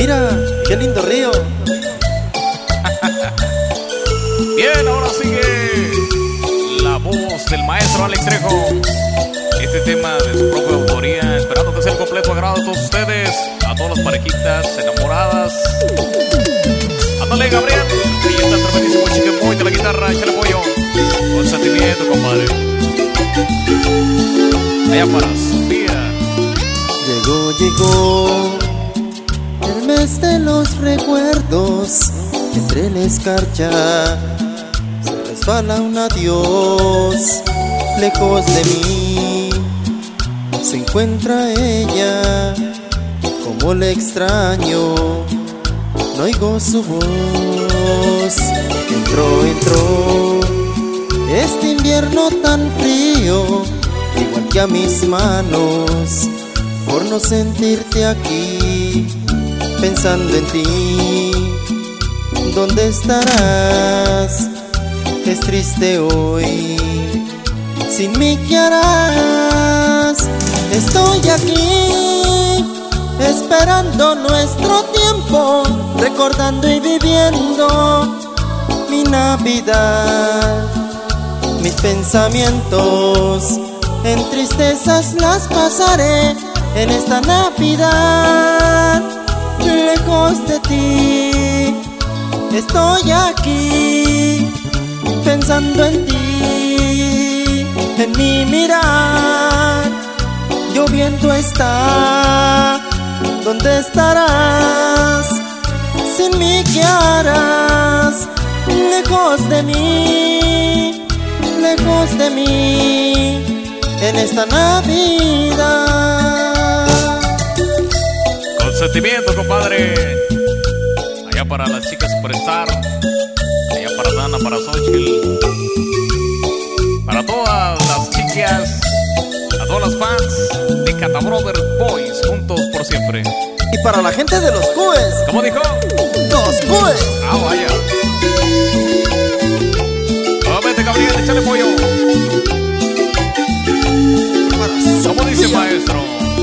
Mira, qué lindo río. Bien, ahora sigue la voz del maestro Alex Trejo. Este tema de su propia autoría, esperando que sea el completo agrado a todos ustedes, a todas las parejitas enamoradas. Ándale, Gabriel, ahí está el tremendísimo Chiquemoy de la guitarra, échale pollo. Con sentimiento, compadre. Allá para Sofía. Llegó el mes de los recuerdos. Entre la escarcha se resbala un adiós. Lejos de mí se encuentra ella. Como la extraño, no oigo su voz. Entró este invierno tan frío, igual que a mis manos, por no sentirte aquí, pensando en ti. ¿Dónde estarás? Es triste hoy. Sin mí, ¿qué harás? Estoy aquí, esperando nuestro tiempo, recordando y viviendo mi Navidad. Mis pensamientos en tristezas las pasaré en esta Navidad. Lejos de ti, estoy aquí, pensando en ti, en mi mirar. Lloviendo está, ¿dónde estarás? Sin mí, ¿qué harás? Lejos de mí, en esta Navidad. Con sentimiento, compadre. Allá para las chicas Superstar, allá para Dana, para Xochitl, para todas las chicas, a todas las fans de Cata Brothers Boys, juntos por siempre. Y para la gente de los CUES. ¿Cómo dijo? Los CUES. Ah, vaya. Nuevamente, Gabriel, échale pollo. ¿Cómo dice el maestro?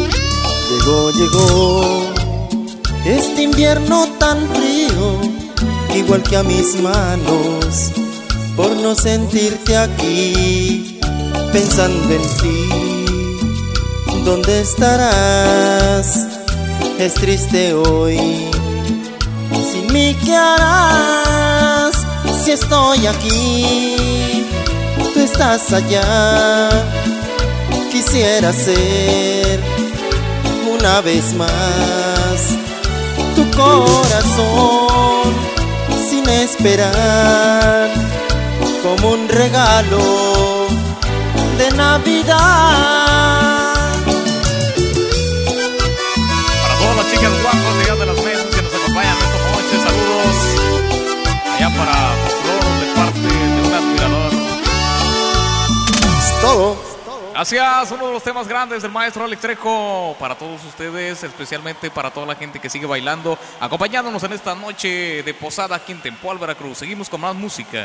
Llegó este invierno tan frío, igual que a mis manos, por no sentirte aquí, pensando en ti. ¿Dónde estarás? Es triste hoy. Sin mí, ¿qué harás? Si estoy aquí, tú estás allá. Quisiera ser una vez más tu corazón, sin esperar, como un regalo de Navidad. Para todas las chicas guapas de allá de las mesas que nos acompañan esta noche, saludos. Allá para Flor, de parte de un admirador. Es todo. Gracias, uno de los temas grandes del maestro Alex Trejo para todos ustedes, especialmente para toda la gente que sigue bailando, acompañándonos en esta noche de posada aquí en Tempoal, Veracruz. Seguimos con más música.